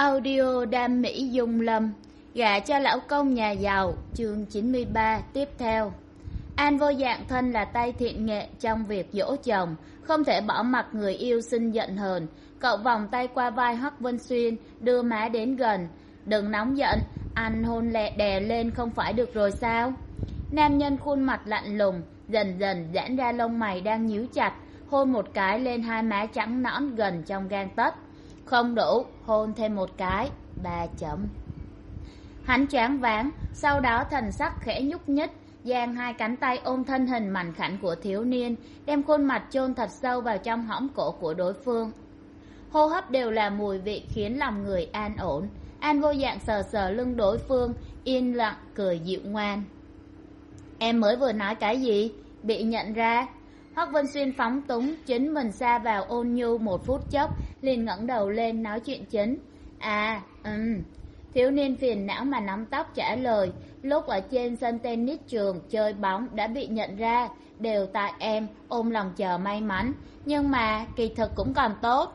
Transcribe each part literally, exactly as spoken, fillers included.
Audio Đam Mỹ Dung Lâm, gả cho lão công nhà giàu, chương chín mươi ba tiếp theo. An Vô Dạng thân là tay thiện nghệ trong việc dỗ chồng, không thể bỏ mặc người yêu sinh giận hờn. Cậu vòng tay qua vai Hoắc Vân Xuyên, đưa má đến gần. Đừng nóng giận, anh hôn lẹ đè lên không phải được rồi sao? Nam nhân khuôn mặt lạnh lùng, dần dần giãn ra lông mày đang nhíu chặt, hôn một cái lên hai má trắng nõn gần trong gang tấc. Không đủ, hôn thêm một cái, ba chấm. Hắn choáng váng, sau đó thần sắc khẽ nhúc nhích, giang hai cánh tay ôm thân hình mảnh khảnh của thiếu niên, đem khuôn mặt chôn thật sâu vào trong hõm cổ của đối phương. Hô hấp đều là mùi vị khiến lòng người an ổn. An Vô Dạng sờ sờ lưng đối phương, yên lặng cười dịu ngoan. Em mới vừa nói cái gì? Bị nhận ra. Hoắc Vân Xuyên phóng túng chính mình xa vào ôn nhu một phút chốc, liền ngẩng đầu lên nói chuyện chính. À, ừm. Thiếu niên phiền não mà nắm tóc trả lời, lúc ở trên sân tennis trường chơi bóng đã bị nhận ra, đều tại em, ôm lòng chờ may mắn, nhưng mà kỳ thực cũng còn tốt.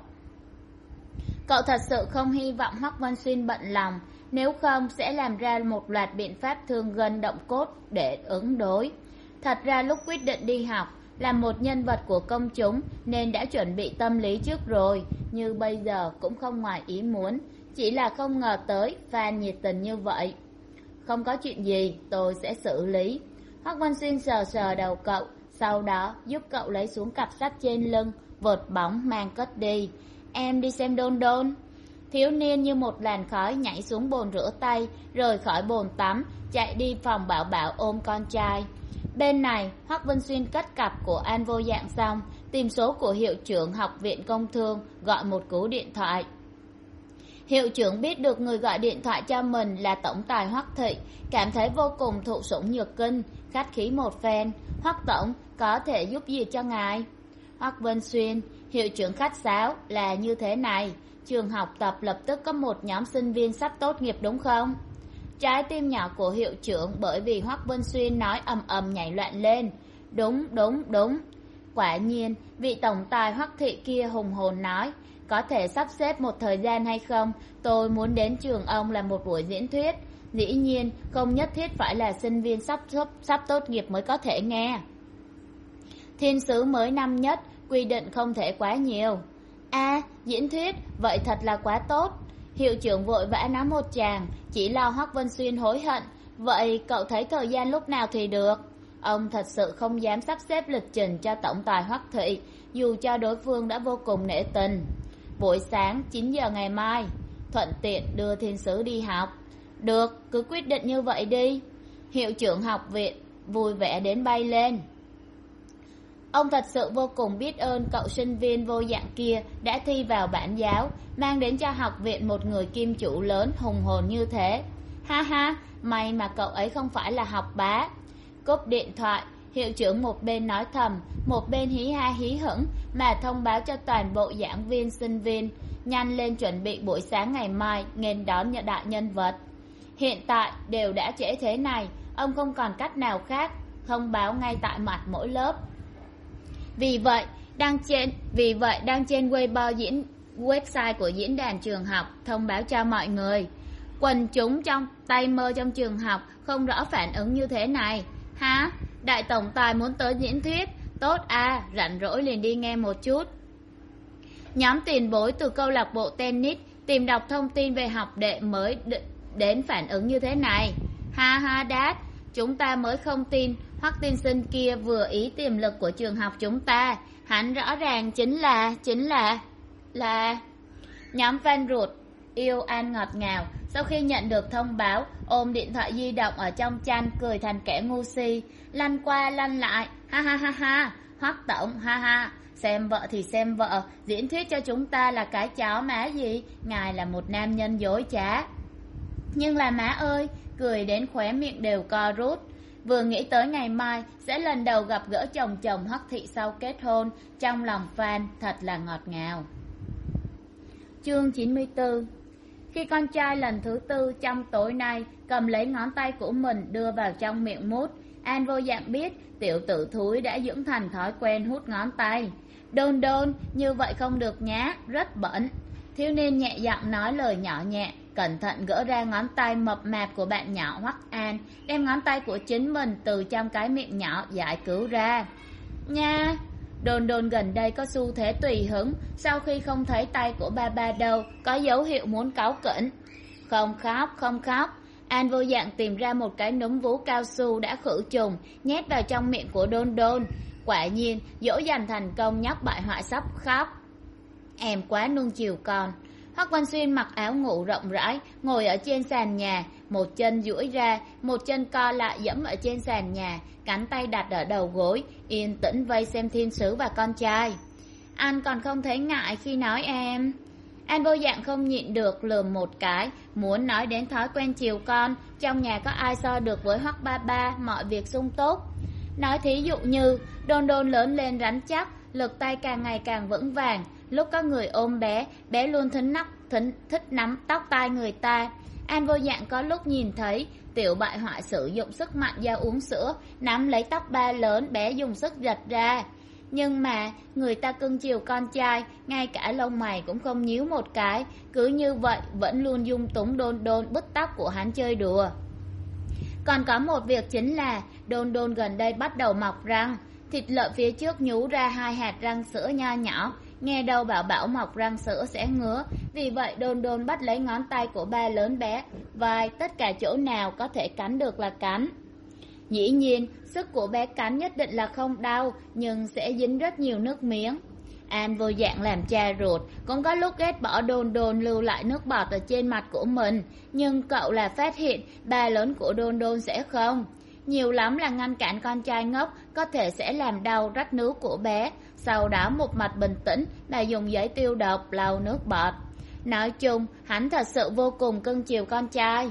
Cậu thật sự không hy vọng Hoắc Vân Xuyên bận lòng, nếu không sẽ làm ra một loạt biện pháp thương gân động cốt để ứng đối. Thật ra lúc quyết định đi học, là một nhân vật của công chúng nên đã chuẩn bị tâm lý trước rồi, như bây giờ cũng không ngoài ý muốn, chỉ là không ngờ tới fan nhiệt tình như vậy. Không có chuyện gì, tôi sẽ xử lý. Hoắc Vân Xuyên sờ sờ đầu cậu, sau đó giúp cậu lấy xuống cặp sách trên lưng, vợt bóng mang cất đi. Em đi xem Đôn Đôn. Thiếu niên như một làn khói nhảy xuống bồn rửa tay, rời khỏi bồn tắm, chạy đi phòng Bảo Bảo ôm con trai. Bên này, Hoắc Vân Xuyên cất cặp của An Vô Dạng xong, tìm số của hiệu trưởng học viện công thương, gọi một cú điện thoại. Hiệu trưởng biết được người gọi điện thoại cho mình là tổng tài Hoắc Thị, cảm thấy vô cùng thụ sủng nhược kinh, khách khí một phen. Hoắc tổng, có thể giúp gì cho ngài? Hoắc Vân Xuyên, hiệu trưởng khách sáo là như thế này, trường học tập lập tức có một nhóm sinh viên sắp tốt nghiệp đúng không? Trái tim nhỏ của hiệu trưởng bởi vì Hoắc Vân Xuyên nói ầm ầm nhảy loạn lên. Đúng, đúng, đúng. Quả nhiên, vị tổng tài Hoắc Thị kia hùng hồn nói, có thể sắp xếp một thời gian hay không, tôi muốn đến trường ông làm một buổi diễn thuyết. Dĩ nhiên, không nhất thiết phải là sinh viên sắp, sắp, sắp tốt nghiệp mới có thể nghe. Thiên sứ mới năm nhất, quy định không thể quá nhiều. À, diễn thuyết, vậy thật là quá tốt. Hiệu trưởng vội vã nói một tràng, chỉ lo Hoắc Vân Xuyên hối hận. Vậy cậu thấy thời gian lúc nào thì được? Ông thật sự không dám sắp xếp lịch trình cho tổng tài Hoắc Thị, dù cho đối phương đã vô cùng nể tình. Buổi sáng chín giờ ngày mai, thuận tiện đưa thiên sứ đi học. Được, cứ quyết định như vậy đi. Hiệu trưởng học viện vui vẻ đến bay lên. Ông thật sự vô cùng biết ơn cậu sinh viên Vô Dạng kia đã thi vào bản giáo, mang đến cho học viện một người kim chủ lớn hùng hồn như thế. Ha ha, may mà cậu ấy không phải là học bá. Cúp điện thoại, hiệu trưởng một bên nói thầm, một bên hí ha hí hửng mà thông báo cho toàn bộ giảng viên sinh viên, nhanh lên chuẩn bị buổi sáng ngày mai nghênh đón nhận đại nhân vật. Hiện tại đều đã trễ thế này, ông không còn cách nào khác, thông báo ngay tại mặt mỗi lớp. Vì vậy, đang trên vì vậy đang trên Weibo diễn website của diễn đàn trường học thông báo cho mọi người. Quần chúng trong tay mơ trong trường học không rõ phản ứng như thế này. Hả? Đại tổng tài muốn tới diễn thuyết? Tốt à, rảnh rỗi liền đi nghe một chút. Nhóm tiền bối từ câu lạc bộ tennis tìm đọc thông tin về học đệ mới đến phản ứng như thế này. Ha ha đát, chúng ta mới không tin Hoắc tiên sinh kia vừa ý tiềm lực của trường học chúng ta, hắn rõ ràng chính là chính là là nhóm fan ruột yêu An ngọt ngào sau khi nhận được thông báo, ôm điện thoại di động ở trong chăn cười thành kẻ ngu si, lăn qua lăn lại. Ha ha ha ha, Hoắc tổng, ha ha, xem vợ thì xem vợ, diễn thuyết cho chúng ta là cái chó má gì, ngài là một nam nhân dối trá. Nhưng là má ơi, cười đến khóe miệng đều co rút. Vừa nghĩ tới ngày mai sẽ lần đầu gặp gỡ chồng chồng Hoắc Thị sau kết hôn, trong lòng fan thật là ngọt ngào. Chương chín mươi tư. Khi con trai lần thứ tư trong tối nay cầm lấy ngón tay của mình đưa vào trong miệng mút, An Vô Dạng biết tiểu tử thúi đã dưỡng thành thói quen hút ngón tay. Đôn đôn, như vậy không được nhá, rất bẩn. Thiếu niên nhẹ giọng nói lời nhỏ nhẹ, cẩn thận gỡ ra ngón tay mập mạp của bạn nhỏ Hoắc An, đem ngón tay của chính mình từ trong cái miệng nhỏ giải cứu ra. Nha! Đồn đồn gần đây có xu thế tùy hứng, sau khi không thấy tay của ba ba đâu, có dấu hiệu muốn cáu kỉnh. Không khóc, không khóc. An vô dạng tìm ra một cái núm vú cao su đã khử trùng, nhét vào trong miệng của đôn đôn. Quả nhiên, dỗ dành thành công, nhóc bại hoại sắp khóc. Em quá nuông chiều con. Hoắc Văn Xuyên mặc áo ngủ rộng rãi, ngồi ở trên sàn nhà, một chân duỗi ra, một chân co lại dẫm ở trên sàn nhà, cánh tay đặt ở đầu gối, yên tĩnh vây xem thiên sứ và con trai. Anh còn không thấy ngại khi nói em. An vô dạng không nhịn được lườm một cái, muốn nói đến thói quen chiều con, trong nhà có ai so được với Hoắc ba ba, mọi việc sung túc. Nói thí dụ như, đôn đôn lớn lên rắn chắc, lực tay càng ngày càng vững vàng, lúc có người ôm bé, bé luôn thính nắp, thính, thích nắm tóc tai người ta. An vô dạng có lúc nhìn thấy tiểu bại hoại sử dụng sức mạnh dao uống sữa, nắm lấy tóc ba lớn, bé dùng sức giật ra. Nhưng mà người ta cưng chiều con trai, ngay cả lông mày cũng không nhíu một cái, cứ như vậy vẫn luôn dung túng đôn đôn bứt tóc của hắn chơi đùa. Còn có một việc chính là đôn đôn gần đây bắt đầu mọc răng, thịt lợn phía trước nhú ra hai hạt răng sữa nho nhỏ, nghe đâu bảo bảo mọc răng sữa sẽ ngứa, vì vậy đôn đôn bắt lấy ngón tay của ba lớn bé, vai tất cả chỗ nào có thể cắn được là cắn. Dĩ nhiên, sức của bé cắn nhất định là không đau, nhưng sẽ dính rất nhiều nước miếng. An vô dạng làm cha ruột, cũng có lúc ghét bỏ đôn đôn lưu lại nước bọt ở trên mặt của mình, nhưng cậu là phát hiện ba lớn của đôn đôn sẽ không. Nhiều lắm là ngăn cản con trai ngốc, có thể sẽ làm đau rách nướu của bé, sau đó một mặt bình tĩnh là dùng giấy tiêu độc lau nước bọt. Nói chung, hắn thật sự vô cùng cưng chiều con trai.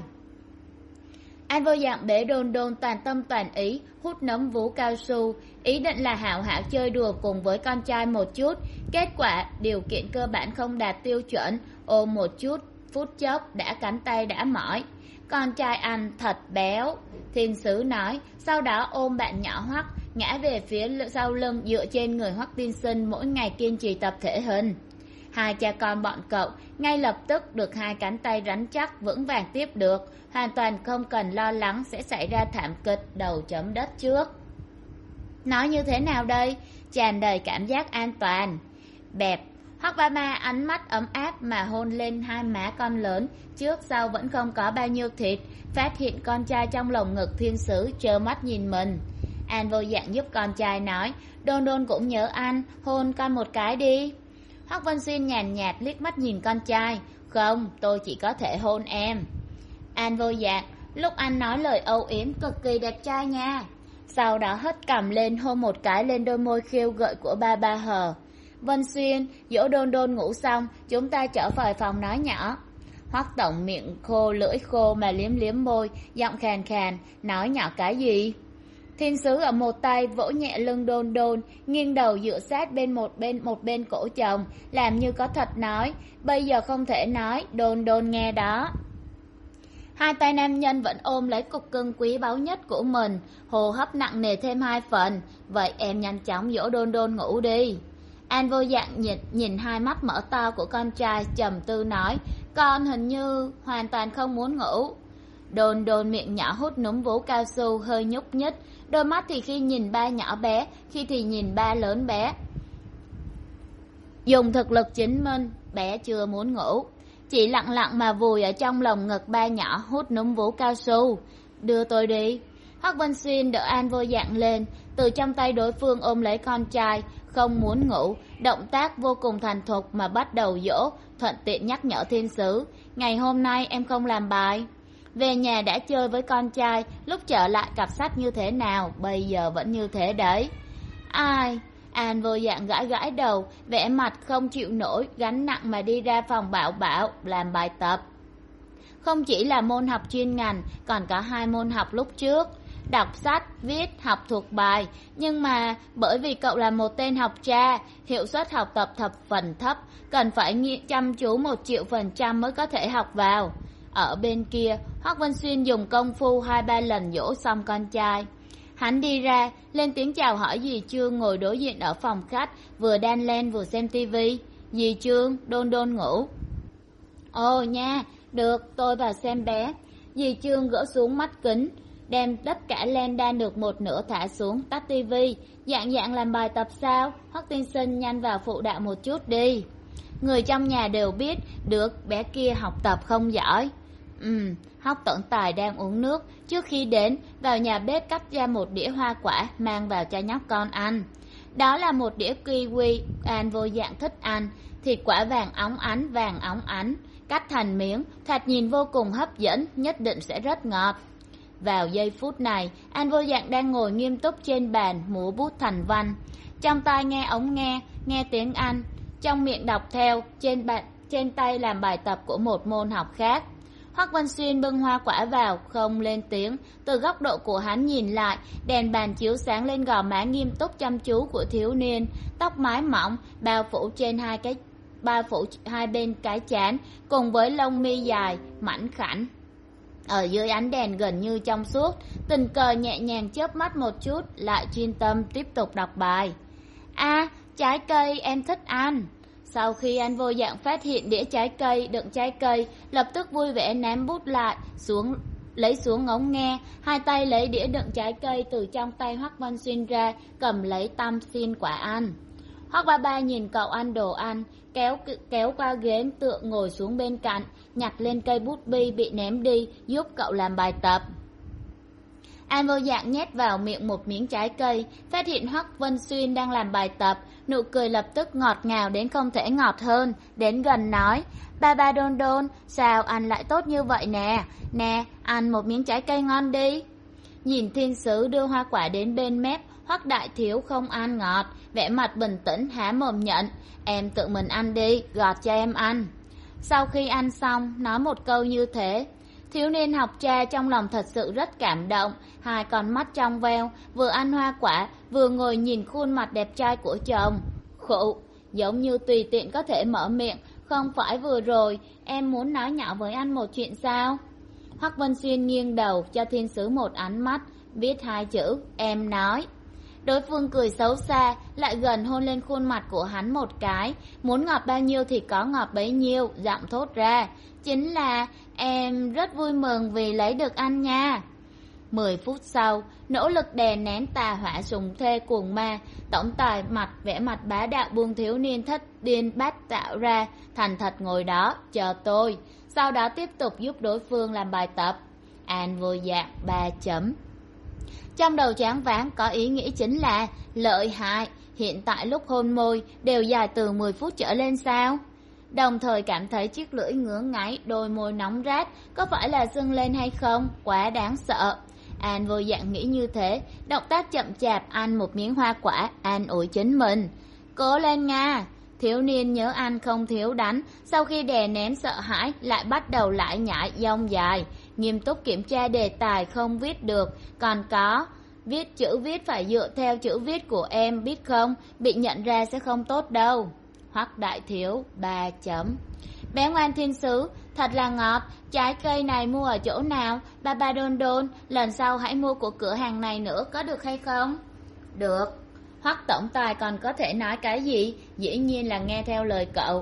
An vô dạng bế đôn đôn toàn tâm toàn ý, hút nấm vú cao su, ý định là hảo hảo chơi đùa cùng với con trai một chút. Kết quả, điều kiện cơ bản không đạt tiêu chuẩn, ôm một chút, phút chốc đã cánh tay đã mỏi. Con trai anh thật béo, thiên sứ nói, sau đó ôm bạn nhỏ Hoắc, ngã về phía sau lưng dựa trên người Hoắc tiên sinh mỗi ngày kiên trì tập thể hình. Hai cha con bọn cậu ngay lập tức được hai cánh tay rắn chắc vững vàng tiếp được, hoàn toàn không cần lo lắng sẽ xảy ra thảm kịch đầu chấm đất trước. Nói như thế nào đây? Tràn đầy cảm giác an toàn. Bẹp. Hoắc ba ba ánh mắt ấm áp mà hôn lên hai má con lớn, trước sau vẫn không có bao nhiêu thịt, phát hiện con trai trong lồng ngực thiên sứ trơ mắt nhìn mình. An vô dạng giúp con trai nói, đôn đôn cũng nhớ anh, hôn con một cái đi. Hoắc Văn Xuyên nhàn nhạt liếc mắt nhìn con trai, không, tôi chỉ có thể hôn em. An vô dạng, lúc anh nói lời âu yếm cực kỳ đẹp trai nha. Sau đó hất cằm lên hôn một cái lên đôi môi khiêu gợi của ba ba hờ. Vân Xuyên, dỗ đôn đôn ngủ xong, chúng ta trở về phòng nói nhỏ. Hoắc tổng miệng khô lưỡi khô mà liếm liếm môi, giọng khàn khàn, nói nhỏ cái gì? Thiên sứ ở một tay vỗ nhẹ lưng đôn đôn, nghiêng đầu dựa sát bên một bên một bên cổ chồng, làm như có thật nói, bây giờ không thể nói, đôn đôn nghe đó. Hai tay nam nhân vẫn ôm lấy cục cưng quý báu nhất của mình, hô hấp nặng nề thêm hai phần, vậy em nhanh chóng dỗ đôn đôn ngủ đi. An vô dạng nhìn, nhìn hai mắt mở to của con trai trầm tư nói, con hình như hoàn toàn không muốn ngủ. Đôn đôn miệng nhỏ hút núm vú cao su hơi nhúc nhích, đôi mắt thì khi nhìn ba nhỏ bé, khi thì nhìn ba lớn bé. Dùng thực lực chứng minh, bé chưa muốn ngủ, chỉ lặng lặng mà vùi ở trong lồng ngực ba nhỏ hút núm vú cao su. Đưa tôi đi. Hoắc Vân Xuyên đỡ An vô dạng lên, từ trong tay đối phương ôm lấy con trai, không muốn ngủ, động tác vô cùng thành thục mà bắt đầu dỗ, thuận tiện nhắc nhở thiên sứ, ngày hôm nay em không làm bài. Về nhà đã chơi với con trai, lúc trở lại cặp sách như thế nào, bây giờ vẫn như thế đấy. Ai? An vô dạng gãi gãi đầu, vẻ mặt không chịu nổi, gánh nặng mà đi ra phòng Bảo Bảo làm bài tập. Không chỉ là môn học chuyên ngành, còn có hai môn học lúc trước, đọc sách, viết, học thuộc bài, nhưng mà bởi vì cậu là một tên học tra, hiệu suất học tập thập phần thấp, cần phải chăm chú một triệu phần trăm mới có thể học vào. Ở bên kia, Hoắc Vân Xuyên dùng công phu hai ba lần dỗ xong con trai. Hắn đi ra, lên tiếng chào hỏi dì Trương ngồi đối diện ở phòng khách, vừa đan len vừa xem tivi. Dì Trương, đôn đôn ngủ. Ồ nha, được, tôi vào xem bé. Dì Trương gỡ xuống mắt kính, đem tất cả len đan được một nửa thả xuống, tắt tivi. Dạng dạng làm bài tập sao? Hoắc tiên sinh nhanh vào phụ đạo một chút đi. Người trong nhà đều biết đứa bé kia học tập không giỏi. Ừm, Hoắc tổng tài đang uống nước. Trước khi đến, vào nhà bếp cắt ra một đĩa hoa quả mang vào cho nhóc con ăn. Đó là một đĩa kiwi An vô dạng thích ăn, thịt quả vàng óng ánh vàng óng ánh, cắt thành miếng, thoạt nhìn vô cùng hấp dẫn, nhất định sẽ rất ngọt. Vào giây phút này, An vô dạng đang ngồi nghiêm túc trên bàn múa bút thành văn, trong tai nghe ống nghe, nghe tiếng Anh, trong miệng đọc theo, trên bàn, trên tay làm bài tập của một môn học khác. Hoắc Vân Xuyên bưng hoa quả vào, không lên tiếng. Từ góc độ của hắn nhìn lại, đèn bàn chiếu sáng lên gò má nghiêm túc chăm chú của thiếu niên, tóc mái mỏng bao phủ trên hai cái bao phủ hai bên cái trán, cùng với lông mi dài mảnh khảnh. Ở dưới ánh đèn gần như trong suốt, tình cờ nhẹ nhàng chớp mắt một chút, lại chuyên tâm tiếp tục đọc bài. A, à, trái cây em thích ăn. Sau khi An vô dạng phát hiện đĩa trái cây đựng trái cây, lập tức vui vẻ ném bút lại xuống, lấy xuống ống nghe, hai tay lấy đĩa đựng trái cây từ trong tay Hoắc Văn Xuyên ra, cầm lấy tăm xin quả ăn. Hoắc ba ba nhìn cậu ăn đồ ăn, kéo kéo qua ghế tựa ngồi xuống bên cạnh, nhặt lên cây bút bi bị ném đi, giúp cậu làm bài tập. An vô dạng nhét vào miệng một miếng trái cây, phát hiện Hoắc Vân Xuyên đang làm bài tập, nụ cười lập tức ngọt ngào đến không thể ngọt hơn, đến gần nói, ba ba đôn đôn, sao ăn lại tốt như vậy nè, nè, ăn một miếng trái cây ngon đi. Nhìn thiên sứ đưa hoa quả đến bên mép, Hoắc đại thiếu không ăn ngọt, vẻ mặt bình tĩnh há mồm nhận, em tự mình ăn đi, gọt cho em ăn. Sau khi ăn xong, nói một câu như thế. Thiếu niên học trò trong lòng thật sự rất cảm động, hai con mắt trong veo, vừa ăn hoa quả, vừa ngồi nhìn khuôn mặt đẹp trai của chồng. Khụ, giống như tùy tiện có thể mở miệng, không phải vừa rồi, em muốn nói nhỏ với anh một chuyện sao? Hoắc Vân Xuyên nghiêng đầu cho thiên sứ một ánh mắt, viết hai chữ, em nói. Đối phương cười xấu xa, lại gần hôn lên khuôn mặt của hắn một cái, muốn ngọt bao nhiêu thì có ngọt bấy nhiêu, giọng thốt ra, chính là em rất vui mừng vì lấy được anh nha. Mười phút sau, nỗ lực đè nén tà hỏa sùng thê cuồng ma, tổng tài mặt vẽ mặt bá đạo buông thiếu niên thất điên bát tạo ra, thành thật ngồi đó, chờ tôi, sau đó tiếp tục giúp đối phương làm bài tập. An vô dạng ba chấm. Trong đầu choáng váng có ý nghĩ chính là lợi hại, hiện tại lúc hôn môi đều dài từ mười phút trở lên sao? Đồng thời cảm thấy chiếc lưỡi ngứa ngáy, đôi môi nóng rát, có phải là dâng lên hay không? Quá đáng sợ. An vô dạng nghĩ như thế, động tác chậm chạp ăn một miếng hoa quả, an ủi chính mình. Cố lên Nga! Thiếu niên nhớ ăn không thiếu đánh, sau khi đè nén sợ hãi, lại bắt đầu lại nhảy dông dài, nghiêm túc kiểm tra đề tài không viết được, còn có viết chữ viết phải dựa theo chữ viết của em biết không, bị nhận ra sẽ không tốt đâu. Hoắc đại thiếu ba chấm. Bé ngoan thiên sứ, thật là ngọt, trái cây này mua ở chỗ nào? Ba ba đôn đôn, lần sau hãy mua của cửa hàng này nữa, có được hay không? Được. Hoắc tổng tài còn có thể nói cái gì? Dĩ nhiên là nghe theo lời cậu.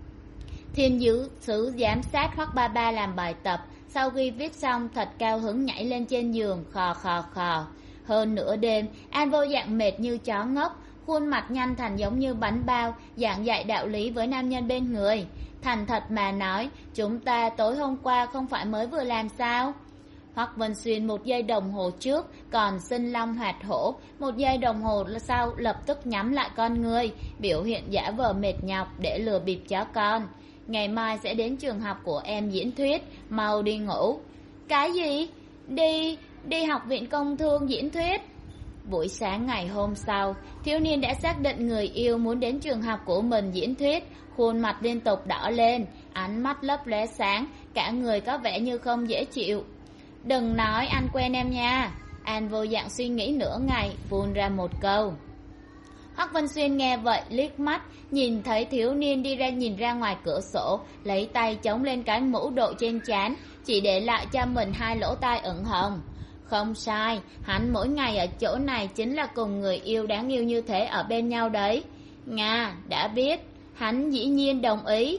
Thiên dữ sứ giám sát Hoắc ba ba làm bài tập, sau khi viết xong thật cao hứng nhảy lên trên giường, khò khò khò. Hơn nửa đêm, An vô dạng mệt như chó ngốc, khuôn mặt nhăn thành giống như bánh bao, giảng dạy đạo lý với nam nhân bên người. Thành thật mà nói, chúng ta tối hôm qua không phải mới vừa làm sao? Hoắc Vân Xuyên một giây đồng hồ trước còn sinh long hoạt hổ, một giây đồng hồ sau lập tức nhắm lại con ngươi, biểu hiện giả vờ mệt nhọc để lừa bịp chó con. Ngày mai sẽ đến trường học của em diễn thuyết, mau đi ngủ. Cái gì? Đi, đi học viện công thương diễn thuyết? Buổi sáng ngày hôm sau, thiếu niên đã xác định người yêu muốn đến trường học của mình diễn thuyết, khuôn mặt liên tục đỏ lên, ánh mắt lấp lóe sáng, cả người có vẻ như không dễ chịu. Đừng nói anh quen em nha. An vô dạng suy nghĩ nửa ngày, phun ra một câu. Hoắc Vân Xuyên nghe vậy liếc mắt, nhìn thấy thiếu niên đi ra nhìn ra ngoài cửa sổ, lấy tay chống lên cái mũ đội trên trán, chỉ để lại cho mình hai lỗ tai ửng hồng. Không sai, hắn mỗi ngày ở chỗ này chính là cùng người yêu đáng yêu như thế ở bên nhau đấy. Nga, đã biết. Hắn dĩ nhiên đồng ý.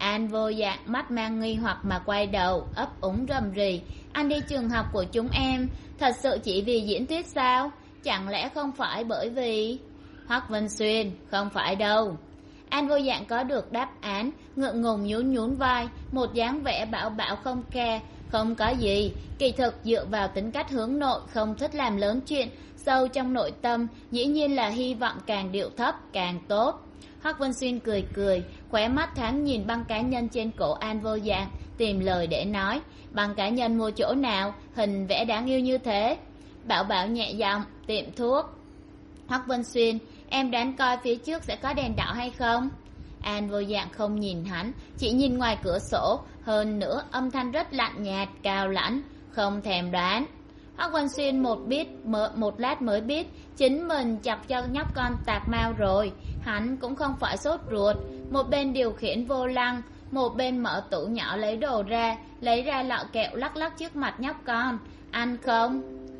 An vô dạng mắt mang nghi hoặc mà quay đầu, ấp úng rầm rì. Anh đi trường học của chúng em, thật sự chỉ vì diễn thuyết sao? Chẳng lẽ không phải bởi vì... Hoắc Vân Xuyên, không phải đâu. An vô dạng có được đáp án, ngượng ngùng nhún nhún vai, một dáng vẻ bảo bảo không khe. Không có gì, kỳ thực dựa vào tính cách hướng nội, không thích làm lớn chuyện, sâu trong nội tâm, dĩ nhiên là hy vọng càng điệu thấp càng tốt. Hoắc Vân Xuyên cười cười, khóe mắt thoáng nhìn băng cá nhân trên cổ An vô dạng, tìm lời để nói. Băng cá nhân mua chỗ nào, hình vẽ đáng yêu như thế? Bảo bảo nhẹ giọng, tiệm thuốc. Hoắc Vân Xuyên, em đoán coi phía trước sẽ có đèn đỏ hay không? An vô dạng không nhìn hắn, chỉ nhìn ngoài cửa sổ, hơn nữa âm thanh rất lạnh nhạt, cao lãnh, không thèm đoán. Hoắc Vân Xuyên một biết, một lát mới biết, chính mình chọc cho nhóc con tạc mau rồi. Hắn cũng không phải sốt ruột, một bên điều khiển vô lăng, một bên mở tủ nhỏ lấy đồ ra, lấy ra lọ kẹo lắc lắc trước mặt nhóc con. Ăn không?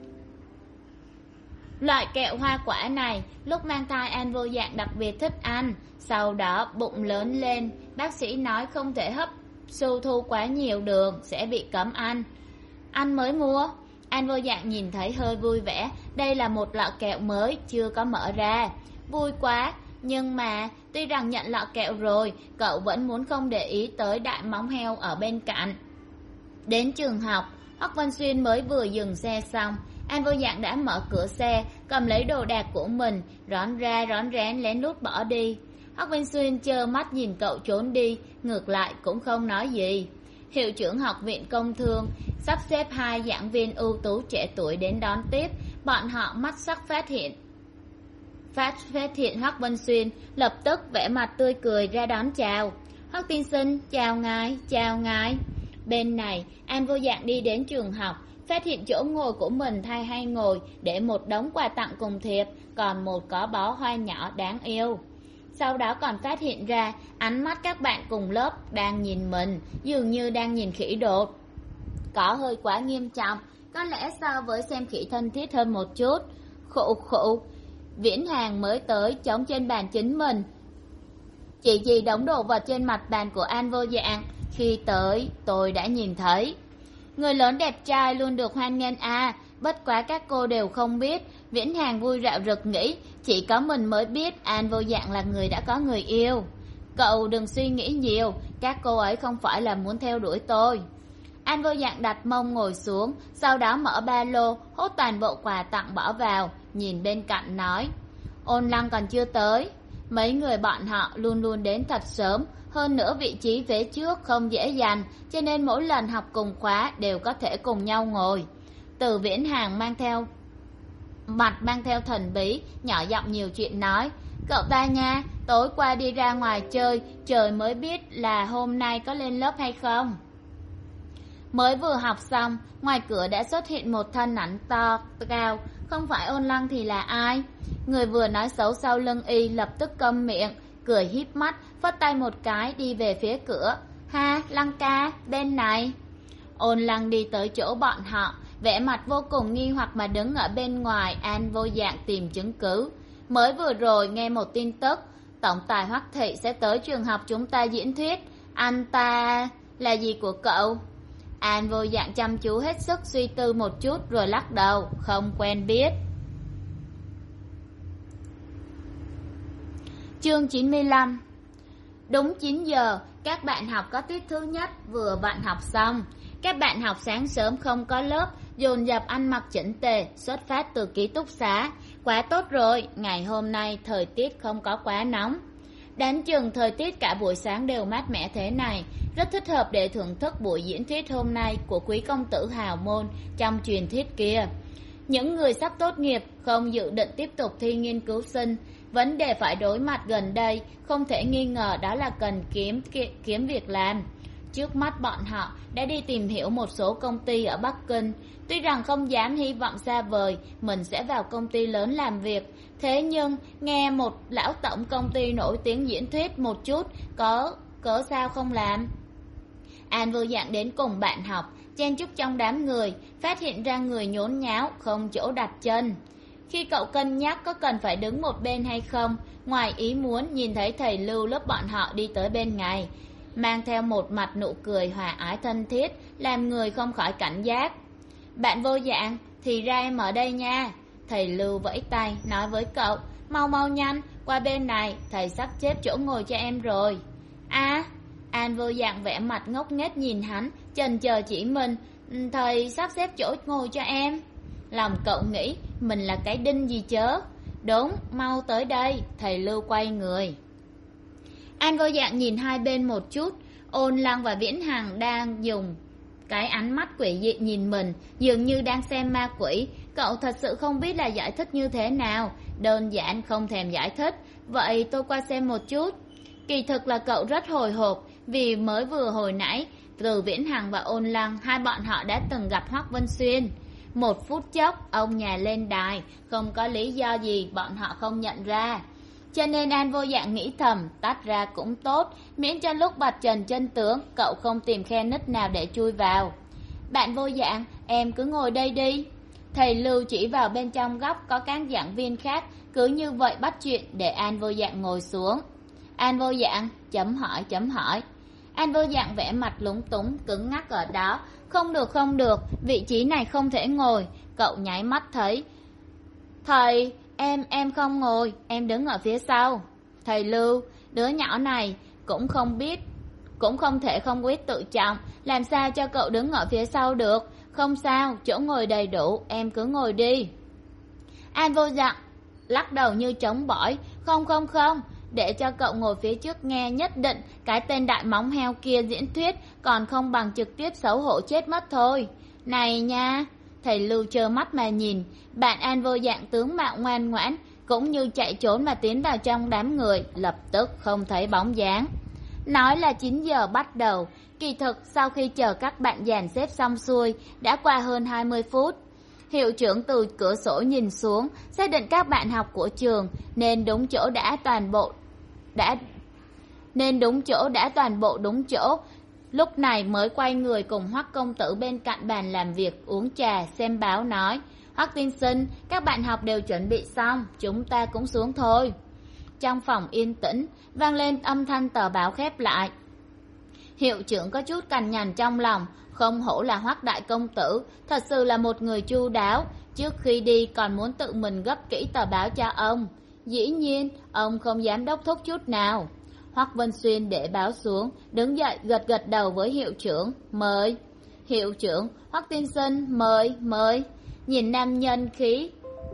Loại kẹo hoa quả này, lúc mang thai An vô dạng đặc biệt thích ăn. Sau đó bụng lớn lên, bác sĩ nói không thể hấp su thu quá nhiều đường, sẽ bị cấm ăn. Anh mới mua? An vô dạng nhìn thấy hơi vui vẻ, đây là một lọ kẹo mới, chưa có mở ra. Vui quá, nhưng mà tuy rằng nhận lọ kẹo rồi, cậu vẫn muốn không để ý tới đại móng heo ở bên cạnh. Đến trường học, Hoắc Vân Xuyên mới vừa dừng xe xong, An vô dạng đã mở cửa xe, cầm lấy đồ đạc của mình, rón ra rón rén lén lút bỏ đi. Hoắc Vân Xuyên trơ mắt nhìn cậu trốn đi, ngược lại cũng không nói gì. Hiệu trưởng học viện công thương sắp xếp hai giảng viên ưu tú trẻ tuổi đến đón tiếp, bọn họ mắt sắc phát hiện phát phát hiện Hoắc Vân Xuyên, lập tức vẻ mặt tươi cười ra đón chào. Hoắc tiên sinh, chào ngài, chào ngài. Bên này, An vô dạng đi đến trường học, phát hiện chỗ ngồi của mình thay hay ngồi, để một đống quà tặng cùng thiệp, còn một có bó hoa nhỏ đáng yêu. Sau đó còn phát hiện ra, ánh mắt các bạn cùng lớp đang nhìn mình, dường như đang nhìn khỉ đột. Có hơi quá nghiêm trọng, có lẽ so với xem khỉ thân thiết hơn một chút. Khụ khụ, Viễn Hàng mới tới chống trên bàn chính mình, chỉ chỉ đống đồ vật trên mặt bàn của An vô dạng. Khi tới, tôi đã nhìn thấy. Người lớn đẹp trai luôn được hoan nghênh à, bất quá các cô đều không biết. Viễn Hàng vui rạo rực nghĩ, chỉ có mình mới biết An vô dạng là người đã có người yêu. Cậu đừng suy nghĩ nhiều, các cô ấy không phải là muốn theo đuổi tôi. An vô dạng đặt mông ngồi xuống, sau đó mở ba lô, hốt toàn bộ quà tặng bỏ vào, nhìn bên cạnh nói. Ôn Lăng còn chưa tới. Mấy người bọn họ luôn luôn đến thật sớm, hơn nữa vị trí phía trước không dễ giành, cho nên mỗi lần học cùng khóa đều có thể cùng nhau ngồi. Từ Viễn Hàng mang theo mặt mang theo thần bí, nhỏ giọng nhiều chuyện nói. Cậu ta nha, tối qua đi ra ngoài chơi, trời mới biết là hôm nay có lên lớp hay không. Mới vừa học xong, ngoài cửa đã xuất hiện một thân ảnh to, cao, không phải Ôn Lăng thì là ai? Người vừa nói xấu sau lưng y lập tức câm miệng, cười híp mắt, phất tay một cái đi về phía cửa. Ha, Lăng ca, bên này. Ôn Lăng đi tới chỗ bọn họ, vẻ mặt vô cùng nghi hoặc mà đứng ở bên ngoài. An vô dạng tìm chứng cứ. Mới vừa rồi nghe một tin tức, tổng tài Hoắc Thị sẽ tới trường học chúng ta diễn thuyết. Anh ta là gì của cậu? An vô dạng chăm chú hết sức suy tư một chút rồi lắc đầu, không quen biết. Chương chín mươi lăm. Đúng chín giờ, các bạn học có tiết thứ nhất vừa vặn học xong. Các bạn học sáng sớm không có lớp, dồn dập ăn mặc chỉnh tề, xuất phát từ ký túc xá. Quá tốt rồi, ngày hôm nay thời tiết không có quá nóng. Đáng chừng thời tiết cả buổi sáng đều mát mẻ thế này, rất thích hợp để thưởng thức buổi diễn thuyết hôm nay của quý công tử hào môn trong truyền thuyết kia. Những người sắp tốt nghiệp không dự định tiếp tục thi nghiên cứu sinh, vấn đề phải đối mặt gần đây không thể nghi ngờ đó là cần kiếm kiếm việc làm. Trước mắt bọn họ đã đi tìm hiểu một số công ty ở Bắc Kinh, tuy rằng không dám hy vọng xa vời mình sẽ vào công ty lớn làm việc, thế nhưng nghe một lão tổng công ty nổi tiếng diễn thuyết một chút, có cớ sao không làm. An vô dạng đến cùng bạn học, chen chúc trong đám người, phát hiện ra người nhốn nháo không chỗ đặt chân. Khi cậu cân nhắc có cần phải đứng một bên hay không, ngoài ý muốn nhìn thấy thầy Lưu lớp bọn họ đi tới bên này. mang theo một mặt nụ cười hòa ái thân thiết, làm người không khỏi cảnh giác. Bạn Vô Dạng, thì ra em ở đây nha. Thầy Lưu vẫy tay nói với cậu, mau mau nhanh, qua bên này, thầy sắp xếp chỗ ngồi cho em rồi. À, An Vô Dạng vẻ mặt ngốc nghếch nhìn hắn, chần chờ chỉ mình, thầy sắp xếp chỗ ngồi cho em. Lòng cậu nghĩ, mình là cái đinh gì chớ. Đúng, mau tới đây, thầy Lưu quay người. An Vô Dạng nhìn hai bên một chút, Ôn Lăng và Viễn Hằng đang dùng cái ánh mắt quỷ dị nhìn mình, dường như đang xem ma quỷ. Cậu thật sự không biết là giải thích như thế nào, đơn giản không thèm giải thích. Vậy tôi qua xem một chút. Kỳ thực là cậu rất hồi hộp, vì mới vừa hồi nãy từ Viễn Hằng và Ôn Lăng, hai bọn họ đã từng gặp Hoắc Vân Xuyên. Một phút chốc ông nhà lên đài, không có lý do gì bọn họ không nhận ra. Cho nên An Vô Dạng nghĩ thầm, tách ra cũng tốt, miễn cho lúc bạch trần chân tướng cậu không tìm khe nứt nào để chui vào. Bạn Vô Dạng, em cứ ngồi đây đi. Thầy Lưu chỉ vào bên trong góc có các giảng viên khác, cứ như vậy bắt chuyện để An Vô Dạng ngồi xuống. An Vô Dạng, chấm hỏi chấm hỏi. An Vô Dạng vẻ mặt lúng túng, cứng ngắc ở đó. Không được không được, vị trí này không thể ngồi. Cậu nháy mắt thấy. Thầy, em em không ngồi, em đứng ở phía sau. Thầy Lưu, đứa nhỏ này cũng không biết, cũng không thể không biết tự trọng, làm sao cho cậu đứng ở phía sau được. Không sao, chỗ ngồi đầy đủ, em cứ ngồi đi. An Vô Dạng lắc đầu như trống bỏi. Không không không, để cho cậu ngồi phía trước nghe, nhất định cái tên đại móng heo kia diễn thuyết còn không bằng trực tiếp xấu hổ chết mất thôi. Này nha. Thầy Lưu trơ mắt mà nhìn. Bạn An Vô Dạng tướng mạo ngoan ngoãn, cũng như chạy trốn mà tiến vào trong đám người, lập tức không thấy bóng dáng. Nói là chín giờ bắt đầu, kỳ thực sau khi chờ các bạn dàn xếp xong xuôi đã qua hơn hai mươi phút. Hiệu trưởng từ cửa sổ nhìn xuống, xác định các bạn học của trường nên đúng chỗ đã toàn bộ đã nên đúng chỗ đã toàn bộ đúng chỗ. Lúc này mới quay người cùng Hoắc công tử bên cạnh bàn làm việc uống trà xem báo nói, Hoắc tiên sinh, các bạn học đều chuẩn bị xong, chúng ta cũng xuống thôi. Trong phòng yên tĩnh vang lên âm thanh tờ báo khép lại. Hiệu trưởng có chút cằn nhằn trong lòng, không hổ là Hoắc đại công tử, thật sự là một người chu đáo. Trước khi đi còn muốn tự mình gấp kỹ tờ báo cho ông. Dĩ nhiên ông không dám đốc thúc chút nào. Hoắc Vân Xuyên để báo xuống, đứng dậy gật gật đầu với hiệu trưởng, mời. Hiệu trưởng, Hoắc tiên sinh, mời, mời. Nhìn nam nhân khí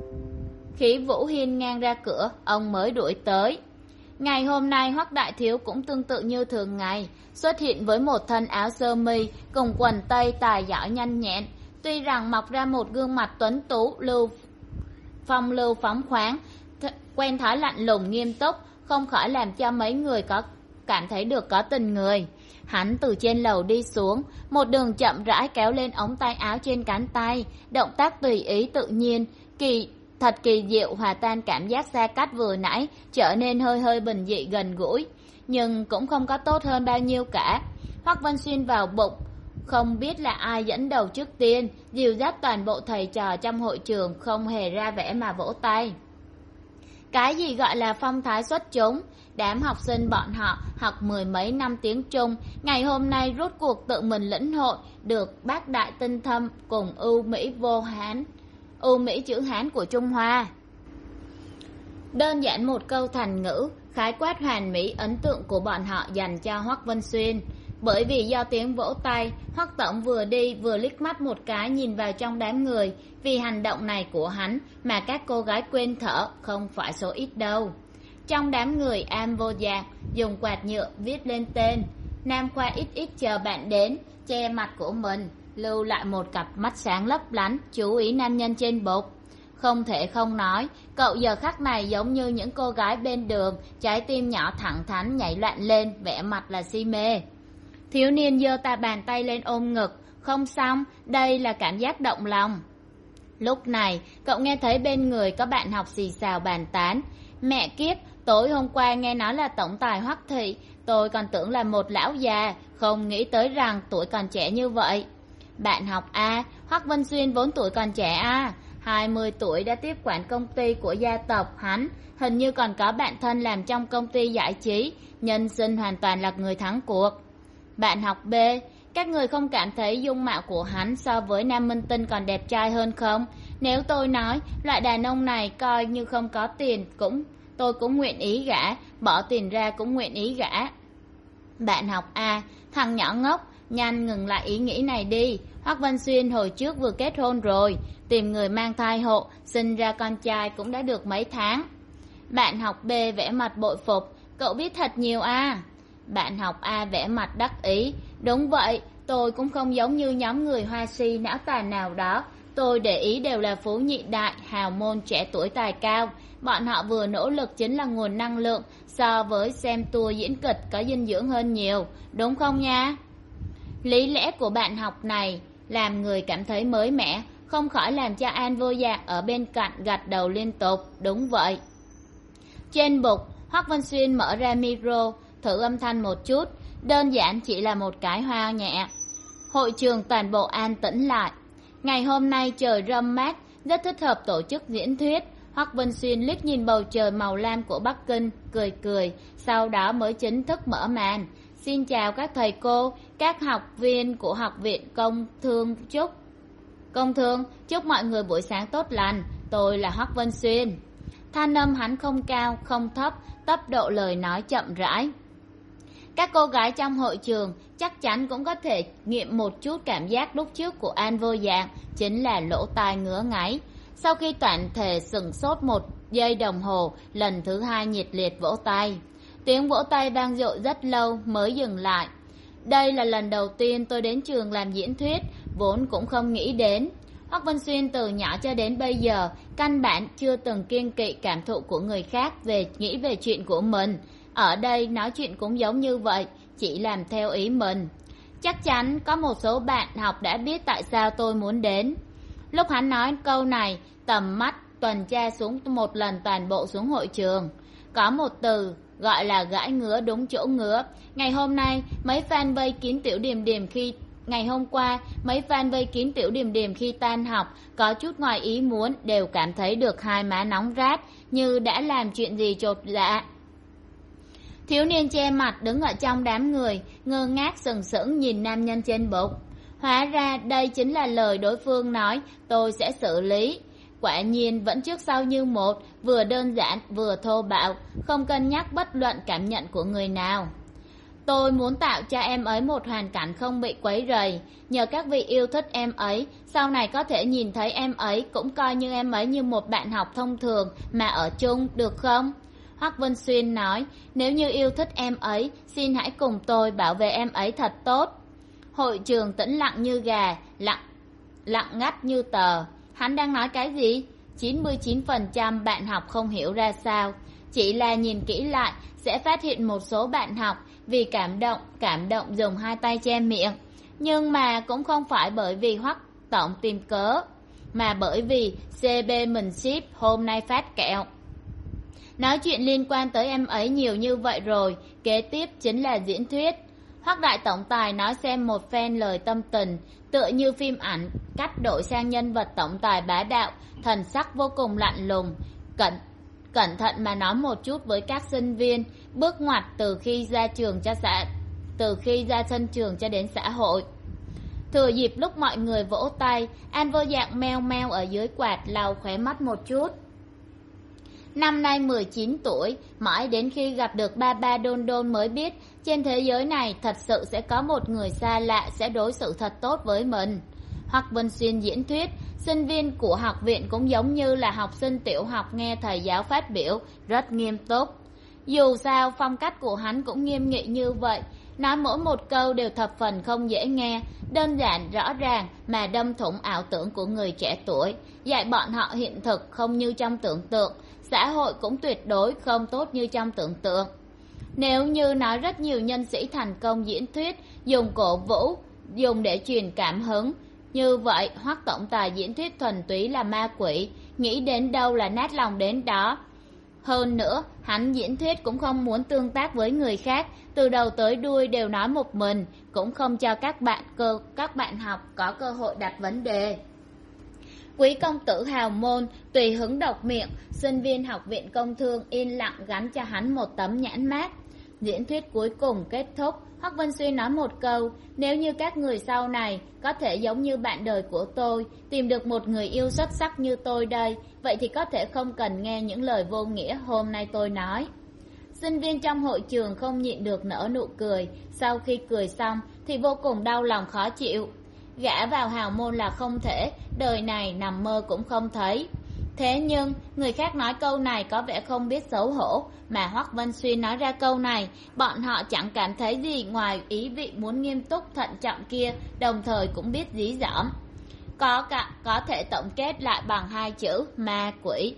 khí vũ hiên ngang ra cửa, ông mới đuổi tới. Ngày hôm nay Hoắc đại thiếu cũng tương tự như thường ngày, xuất hiện với một thân áo sơ mi cùng quần tây tài giỏi nhanh nhẹn. Tuy rằng mọc ra một gương mặt tuấn tú lưu phong lưu phóng khoáng, th- quen thói lạnh lùng nghiêm túc, không khỏi làm cho mấy người có cảm thấy được có tình người. Hắn từ trên lầu đi xuống, một đường chậm rãi kéo lên ống tay áo trên cánh tay, động tác tùy ý tự nhiên, kỳ thật kỳ diệu, hòa tan cảm giác xa cách vừa nãy, trở nên hơi hơi bình dị gần gũi, nhưng cũng không có tốt hơn bao nhiêu cả. Hoắc Vân Xuyên vào bụng, không biết là ai dẫn đầu trước tiên, dìu dắt toàn bộ thầy trò trong hội trường không hề ra vẻ mà vỗ tay. Cái gì gọi là phong thái xuất chúng? Đám học sinh bọn họ học mười mấy năm tiếng Trung, ngày hôm nay rốt cuộc tự mình lĩnh hội được bác đại tinh thâm cùng ưu mỹ vô hán, ưu mỹ chữ Hán của Trung Hoa. Đơn giản một câu thành ngữ, khái quát hoàn mỹ ấn tượng của bọn họ dành cho Hoắc Vân Xuyên. Bởi vì do tiếng vỗ tay, Hoắc tổng vừa đi vừa liếc mắt một cái nhìn vào trong đám người, vì hành động này của hắn mà các cô gái quên thở không phải số ít đâu. Trong đám người, An Vô Dạng dùng quạt nhựa viết lên tên. Nam khoa ít ít chờ bạn đến, che mặt của mình, lưu lại một cặp mắt sáng lấp lánh, chú ý nam nhân trên bục. Không thể không nói, cậu giờ khắc này giống như những cô gái bên đường, trái tim nhỏ thẳng thắn nhảy loạn lên, vẻ mặt là si mê. Thiếu niên giơ ta bàn tay lên ôm ngực, không xong, đây là cảm giác động lòng. Lúc này, cậu nghe thấy bên người có bạn học xì xào bàn tán. Mẹ kiếp, tối hôm qua nghe nói là tổng tài Hoắc thị, tôi còn tưởng là một lão già, không nghĩ tới rằng tuổi còn trẻ như vậy. Bạn học A, Hoắc Vân Xuyên vốn tuổi còn trẻ A, hai mươi tuổi đã tiếp quản công ty của gia tộc hắn, hình như còn có bạn thân làm trong công ty giải trí, nhân sinh hoàn toàn là người thắng cuộc. Bạn học B, các người không cảm thấy dung mạo của hắn so với Nam Minh Tinh còn đẹp trai hơn không? Nếu tôi nói loại đàn ông này coi như không có tiền cũng tôi cũng nguyện ý gả, bỏ tiền ra cũng nguyện ý gả. Bạn học A, thằng nhỏ ngốc, nhanh ngừng lại ý nghĩ này đi. Hoắc Văn Xuyên hồi trước vừa kết hôn rồi, tìm người mang thai hộ, sinh ra con trai cũng đã được mấy tháng. Bạn học B vẽ mặt bội phục, cậu biết thật nhiều à. Bạn học A vẽ mặt đắc ý, đúng vậy, tôi cũng không giống như nhóm người hoa si não tàn nào đó. Tôi để ý đều là phú nhị đại, hào môn trẻ tuổi tài cao. Bọn họ vừa nỗ lực chính là nguồn năng lượng, so với xem tour diễn kịch có dinh dưỡng hơn nhiều, đúng không nha? Lý lẽ của bạn học này làm người cảm thấy mới mẻ, không khỏi làm cho An Vô Dạng ở bên cạnh gật đầu liên tục, đúng vậy. Trên bục, Hoắc Văn Xuyên mở ra micro, thử âm thanh một chút, đơn giản chỉ là một cái hoa nhẹ. Hội trường toàn bộ an tĩnh lại. Ngày hôm nay trời râm mát, rất thích hợp tổ chức diễn thuyết. Hoắc Văn Xuyên liếc nhìn bầu trời màu lam của Bắc Kinh, cười cười, sau đó mới chính thức mở màn. Xin chào các thầy cô, các học viên của Học viện Công Thương chúc. Công Thương, chúc mọi người buổi sáng tốt lành, tôi là Hoắc Văn Xuyên. Thanh âm hắn không cao, không thấp, tốc độ lời nói chậm rãi. Các cô gái trong hội trường chắc chắn cũng có thể nghiệm một chút cảm giác lúc trước của An Vô Dạng, chính là lỗ tai ngứa ngáy. Sau khi toàn thể sửng sốt một giây đồng hồ, lần thứ hai nhiệt liệt vỗ tay. Tiếng vỗ tay vang dội rất lâu mới dừng lại. Đây là lần đầu tiên tôi đến trường làm diễn thuyết, vốn cũng không nghĩ đến. Hoắc Văn Xuyên từ nhỏ cho đến bây giờ, căn bản chưa từng kiêng kỵ cảm thụ của người khác về nghĩ về chuyện của mình. Ở đây nói chuyện cũng giống như vậy, chỉ làm theo ý mình. Chắc chắn có một số bạn học đã biết tại sao tôi muốn đến. Lúc hắn nói câu này, tầm mắt tuần tra xuống một lần toàn bộ xuống hội trường. Có một từ gọi là gãi ngứa đúng chỗ ngứa. Ngày hôm nay mấy fan vây kín Tiểu Điềm Điềm khi ngày hôm qua mấy fan vây kín Tiểu Điềm Điềm khi tan học, có chút ngoài ý muốn, đều cảm thấy được hai má nóng rát, như đã làm chuyện gì chột dạ. Thiếu niên che mặt đứng ở trong đám người, ngơ ngác sừng sững nhìn nam nhân trên bục. Hóa ra đây chính là lời đối phương nói, tôi sẽ xử lý. Quả nhiên vẫn trước sau như một, vừa đơn giản vừa thô bạo, không cân nhắc bất luận cảm nhận của người nào. Tôi muốn tạo cho em ấy một hoàn cảnh không bị quấy rầy, nhờ các vị yêu thích em ấy, sau này có thể nhìn thấy em ấy cũng coi như em ấy như một bạn học thông thường mà ở chung, được không? Hoắc Vân Xuyên nói, nếu như yêu thích em ấy, xin hãy cùng tôi bảo vệ em ấy thật tốt. Hội trường tĩnh lặng như gà, lặng, lặng ngắt như tờ. Hắn đang nói cái gì? chín mươi chín phần trăm bạn học không hiểu ra sao. Chỉ là nhìn kỹ lại, sẽ phát hiện một số bạn học vì cảm động, cảm động dùng hai tay che miệng. Nhưng mà cũng không phải bởi vì Hoắc tổng tìm cớ, mà bởi vì xê bê mình ship hôm nay phát kẹo. Nói chuyện liên quan tới em ấy nhiều như vậy rồi, kế tiếp chính là diễn thuyết. Hoắc đại tổng tài nói xem một phen lời tâm tình, tựa như phim ảnh cắt đổi sang nhân vật tổng tài bá đạo, thần sắc vô cùng lạnh lùng, cẩn cẩn thận mà nói một chút với các sinh viên, bước ngoặt từ khi ra trường cho xã, từ khi ra sân trường cho đến xã hội. Thừa dịp lúc mọi người vỗ tay, An Vô Dạng meo meo ở dưới quạt lau khóe mắt một chút. Năm nay mười chín tuổi, mãi đến khi gặp được ba ba Đôn Đôn mới biết trên thế giới này thật sự sẽ có một người xa lạ sẽ đối xử thật tốt với mình. Hoắc Vân Xuyên diễn thuyết, sinh viên của học viện cũng giống như là học sinh tiểu học nghe thầy giáo phát biểu, rất nghiêm túc. Dù sao phong cách của hắn cũng nghiêm nghị như vậy, nói mỗi một câu đều thập phần không dễ nghe, đơn giản rõ ràng mà đâm thủng ảo tưởng của người trẻ tuổi, dạy bọn họ hiện thực không như trong tưởng tượng, xã hội cũng tuyệt đối không tốt như trong tưởng tượng. Nếu như nói rất nhiều nhân sĩ thành công diễn thuyết, dùng cổ vũ, dùng để truyền cảm hứng, như vậy Hoắc tổng tài diễn thuyết thuần túy là ma quỷ, nghĩ đến đâu là nát lòng đến đó. Hơn nữa, hắn diễn thuyết cũng không muốn tương tác với người khác, từ đầu tới đuôi đều nói một mình, cũng không cho các bạn cơ các bạn học có cơ hội đặt vấn đề. Quý công tử hào môn tùy hứng độc miệng, sinh viên học viện công thương yên lặng gắn cho hắn một tấm nhãn mác. Diễn thuyết cuối cùng kết thúc, Hoắc Vân Xuyên nói một câu, nếu như các người sau này có thể giống như bạn đời của tôi, tìm được một người yêu xuất sắc như tôi đây, vậy thì có thể không cần nghe những lời vô nghĩa hôm nay tôi nói. Sinh viên trong hội trường không nhịn được nở nụ cười, sau khi cười xong thì vô cùng đau lòng khó chịu. Gả vào hào môn là không thể, đời này nằm mơ cũng không thấy. Thế nhưng, người khác nói câu này có vẻ không biết xấu hổ, mà Hoắc Vân Xuyên nói ra câu này, bọn họ chẳng cảm thấy gì ngoài ý vị muốn nghiêm túc thận trọng kia, đồng thời cũng biết dí dỏm. Có cả có thể tổng kết lại bằng hai chữ ma quỷ.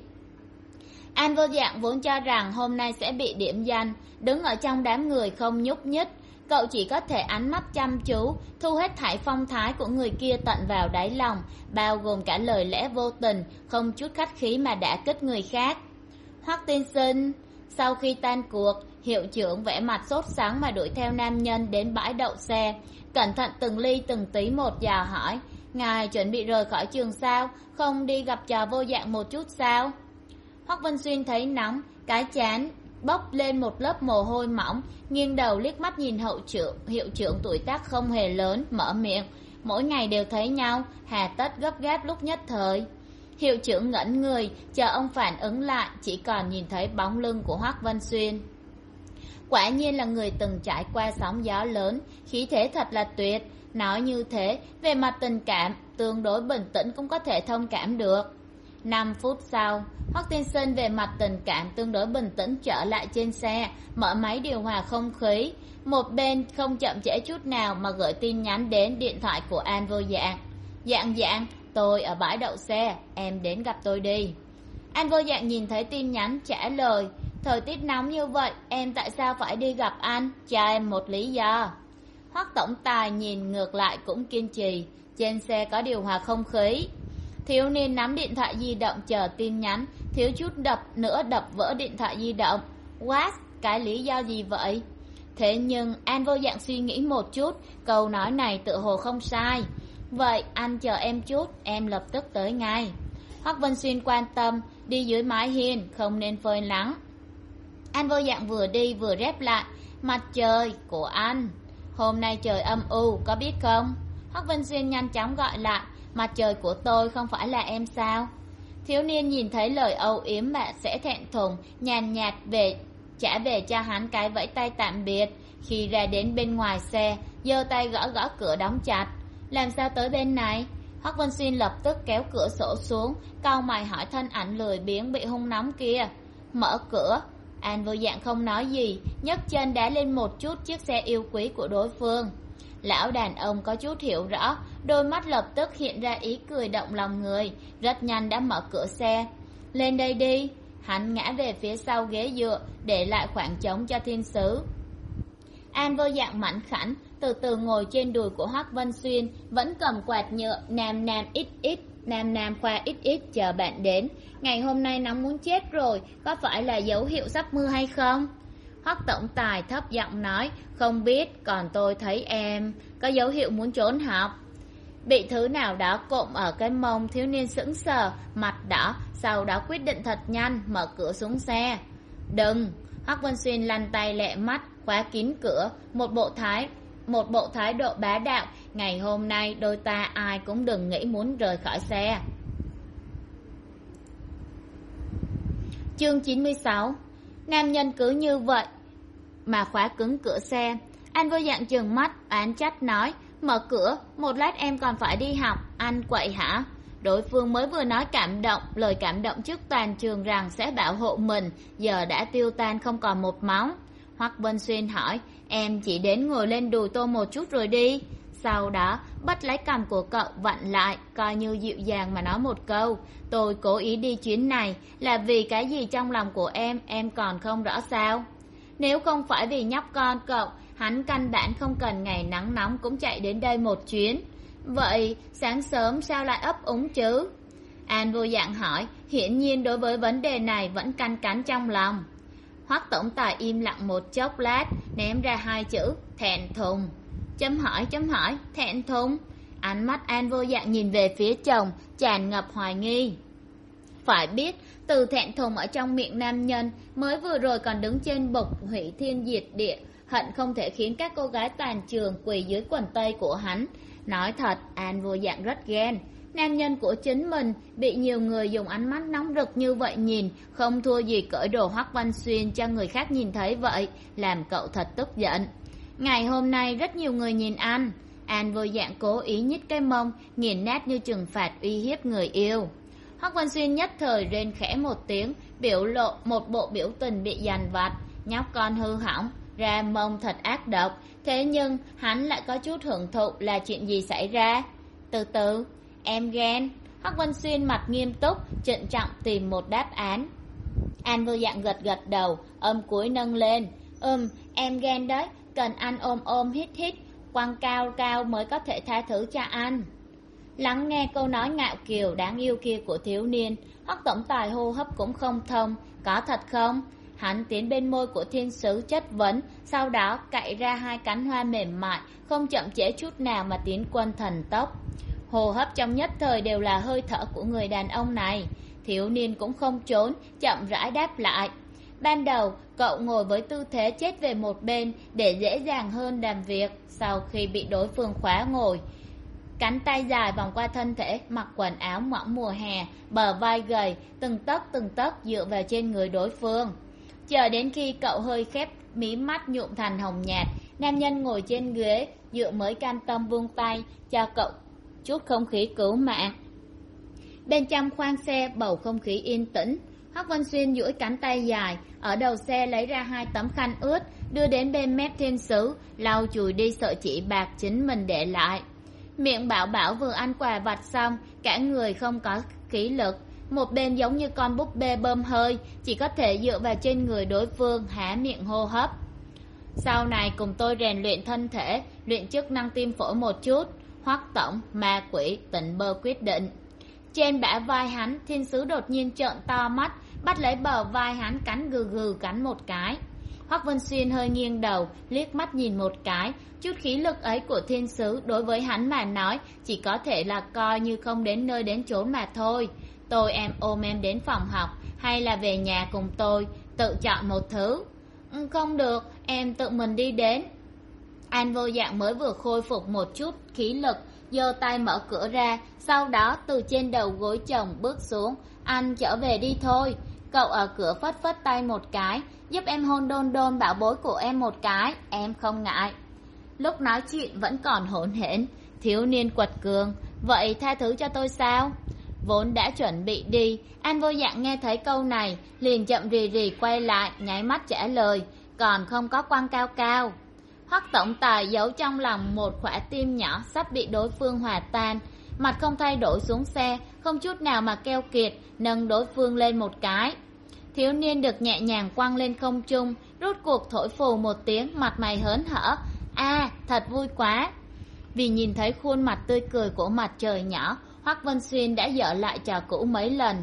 An Vô Dạng vốn cho rằng hôm nay sẽ bị điểm danh, đứng ở trong đám người không nhúc nhích. Cậu chỉ có thể ánh mắt chăm chú, thu hết thảy phong thái của người kia tận vào đáy lòng, bao gồm cả lời lẽ vô tình, không chút khách khí mà đã kích người khác. Hoắc tiên sinh. Sau khi tan cuộc, hiệu trưởng vẻ mặt sốt sắng mà đuổi theo nam nhân đến bãi đậu xe, cẩn thận từng ly từng tí một dò hỏi, ngài chuẩn bị rời khỏi trường sao, không đi gặp trò Vô Dạng một chút sao? Hoắc Vân Xuyên thấy nóng, cái chán bốc lên một lớp mồ hôi mỏng, nghiêng đầu liếc mắt nhìn hậu trưởng, hiệu trưởng tuổi tác không hề lớn, mở miệng, mỗi ngày đều thấy nhau, hà tất gấp gáp lúc nhất thời. Hiệu trưởng ngẩn người, chờ ông phản ứng lại, chỉ còn nhìn thấy bóng lưng của Hoắc Vân Xuyên. Quả nhiên là người từng trải qua sóng gió lớn, khí thế thật là tuyệt. Nói như thế, về mặt tình cảm, tương đối bình tĩnh cũng có thể thông cảm được. Năm phút sau, Hoắc tiên sinh về mặt tình cảm tương đối bình tĩnh trở lại trên xe, mở máy điều hòa không khí. Một bên không chậm trễ chút nào mà gửi tin nhắn đến điện thoại của An Vô Dạng. Dạng dạng, tôi ở bãi đậu xe, em đến gặp tôi đi. An Vô Dạng nhìn thấy tin nhắn trả lời, thời tiết nóng như vậy, em tại sao phải đi gặp anh, cho em một lý do. Hoắc tổng tài nhìn ngược lại cũng kiên trì, trên xe có điều hòa không khí. Thiếu niên nắm điện thoại di động chờ tin nhắn, thiếu chút đập nữa đập vỡ điện thoại di động. What? Cái lý do gì vậy? Thế nhưng An Vô Dạng suy nghĩ một chút, câu nói này tự hồ không sai. Vậy anh chờ em chút, em lập tức tới ngay. Hoắc Vân Xuyên quan tâm, đi dưới mái hiên, không nên phơi nắng. An Vô Dạng vừa đi vừa rép lại, mặt trời của anh. Hôm nay trời âm u, có biết không? Hoắc Vân Xuyên nhanh chóng gọi lại, mặt trời của tôi không phải là em sao? Thiếu niên nhìn thấy lời âu yếm mà sẽ thẹn thùng, nhàn nhạt về trả về cho hắn cái vẫy tay tạm biệt. Khi ra đến bên ngoài xe, giơ tay gõ gõ cửa đóng chặt. Làm sao tới bên này? Hoắc Vân Xuyên lập tức kéo cửa sổ xuống, cau mày hỏi thân ảnh lười biếng bị hung nóng kia. Mở cửa. An Vô Dạng không nói gì, nhấc chân đá lên một chút chiếc xe yêu quý của đối phương. Lão đàn ông có chút hiểu rõ, đôi mắt lập tức hiện ra ý cười động lòng người, rất nhanh đã mở cửa xe. Lên đây đi. Hắn ngã về phía sau ghế dựa, để lại khoảng trống cho thiên sứ. An Vô Dạng mảnh khảnh, từ từ ngồi trên đùi của Hoắc Vân Xuyên, vẫn cầm quạt nhựa, nam nam ít ít, nam nam khoa ít ít chờ bạn đến. Ngày hôm nay nóng muốn chết rồi, có phải là dấu hiệu sắp mưa hay không? Hoắc tổng tài thấp giọng nói, không biết, còn tôi thấy em có dấu hiệu muốn trốn học. Bị thứ nào đó cộm ở cái mông, thiếu niên sững sờ, mặt đỏ, sau đó quyết định thật nhanh, mở cửa xuống xe. Đừng! Hoắc Vân Xuyên lăn tay lẹ mắt, khóa kín cửa, một bộ thái một bộ thái độ bá đạo. Ngày hôm nay đôi ta ai cũng đừng nghĩ muốn rời khỏi xe. Chương chín mươi sáu. Nam nhân cứ như vậy mà khóa cứng cửa xe. Anh Vô Dạng trừng mắt oán trách nói, mở cửa, một lát em còn phải đi học, anh quậy hả? Đối phương mới vừa nói cảm động, lời cảm động trước toàn trường rằng sẽ bảo hộ mình, giờ đã tiêu tan không còn một móng. Hoắc Vân Xuyên hỏi, em chỉ đến ngồi lên đùi tôi một chút rồi đi. Sau đó bắt lấy cằm của cậu vặn lại, coi như dịu dàng mà nói một câu, tôi cố ý đi chuyến này là vì cái gì trong lòng của em, em còn không rõ sao? Nếu không phải vì nhóc con cậu, hắn căn bản không cần ngày nắng nóng cũng chạy đến đây một chuyến. Vậy sáng sớm sao lại ấp úng chứ? An Vô Dạng hỏi, hiển nhiên đối với vấn đề này vẫn canh cánh trong lòng. Hoắc tổng tài im lặng một chốc lát, ném ra hai chữ thẹn thùng. Chấm hỏi chấm hỏi, thẹn thùng? Ánh mắt An Vô Dạng nhìn về phía chồng, tràn ngập hoài nghi. Phải biết, từ thẹn thùng ở trong miệng nam nhân mới vừa rồi còn đứng trên bục hủy thiên diệt địa, hận không thể khiến các cô gái toàn trường quỳ dưới quần tây của hắn. Nói thật, An Vô Dạng rất ghen. Nam nhân của chính mình bị nhiều người dùng ánh mắt nóng rực như vậy nhìn, không thua gì cởi đồ Hoắc Văn Xuyên cho người khác nhìn thấy vậy, làm cậu thật tức giận. Ngày hôm nay rất nhiều người nhìn anh. An Vô Dạng cố ý nhích cái mông, nghiền nát như trừng phạt uy hiếp người yêu. Hoắc Văn Xuyên nhất thời rên khẽ một tiếng, biểu lộ một bộ biểu tình bị dằn vặt. Nhóc con hư hỏng, ra mông thật ác độc. Thế nhưng hắn lại có chút hưởng thụ, là chuyện gì xảy ra? Từ từ, em ghen. Hoắc Văn Xuyên mặt nghiêm túc, trịnh trọng tìm một đáp án. An Vô Dạng gật gật đầu, âm cuối nâng lên. Ừm, em ghen đấy, cần anh ôm ôm hít hít, quăng cao cao mới có thể tha thứ cho anh. Lắng nghe câu nói ngạo kiều đáng yêu kia của thiếu niên, Hoắc tổng tài hô hấp cũng không thông. Có thật không? Hắn tiến bên môi của thiên sứ chất vấn, sau đó cạy ra hai cánh hoa mềm mại, không chậm trễ chút nào mà tiến quân thần tốc. Hô hấp trong nhất thời đều là hơi thở của người đàn ông này. Thiếu niên cũng không trốn, chậm rãi đáp lại. Ban đầu cậu ngồi với tư thế chết về một bên để dễ dàng hơn làm việc. Sau khi bị đối phương khóa ngồi, cánh tay dài vòng qua thân thể, mặc quần áo mỏng mùa hè, bờ vai gầy, từng tấc từng tấc dựa vào trên người đối phương. Chờ đến khi cậu hơi khép mí mắt nhuộm thành hồng nhạt, nam nhân ngồi trên ghế dựa mới cam tâm buông tay cho cậu chút không khí cứu mạng. Bên trong khoang xe bầu không khí yên tĩnh. Hoắc Văn Xuyên duỗi cánh tay dài ở đầu xe lấy ra hai tấm khăn ướt, đưa đến bên mép thiên sứ, lau chùi đi sợi chỉ bạc chính mình để lại. Miệng bảo bảo vừa ăn quà vặt xong, cả người không có khí lực, một bên giống như con búp bê bơm hơi, chỉ có thể dựa vào trên người đối phương há miệng hô hấp. Sau này cùng tôi rèn luyện thân thể, luyện chức năng tim phổi một chút. Hoắc tổng, ma quỷ, tỉnh bơ quyết định. Trên bả vai hắn, thiên sứ đột nhiên trợn to mắt, bắt lấy bờ vai hắn cắn gừ gừ cắn một cái. Hoắc Vân Xuyên hơi nghiêng đầu, liếc mắt nhìn một cái. Chút khí lực ấy của thiên sứ đối với hắn mà nói chỉ có thể là coi như không đến nơi đến chốn mà thôi. Tôi em ôm em đến phòng học, hay là về nhà cùng tôi, tự chọn một thứ. Ừ, không được, em tự mình đi đến. An Vô Dạng mới vừa khôi phục một chút khí lực, giơ tay mở cửa ra, sau đó từ trên đầu gối chồng bước xuống. Anh trở về đi thôi. Cậu ở cửa phất phất tay một cái, giúp em hôn đôn đôn bảo bối của em một cái, em không ngại. Lúc nói chuyện vẫn còn hỗn hển, thiếu niên quật cường. Vậy tha thứ cho tôi sao? Vốn đã chuẩn bị đi, An Vô Dạng nghe thấy câu này liền chậm rì rì quay lại, nháy mắt trả lời. Còn không có quăng cao cao. Hoắc tổng tài giấu trong lòng một quả tim nhỏ sắp bị đối phương hòa tan, mặt không thay đổi xuống xe, không chút nào mà keo kiệt, nâng đối phương lên một cái. Thiếu niên được nhẹ nhàng quăng lên không trung, rút cuộc thổi phù một tiếng, mặt mày hớn hở. A, à, thật vui quá. Vì nhìn thấy khuôn mặt tươi cười của mặt trời nhỏ, Hoắc Vân Xuyên đã dở lại trò cũ mấy lần.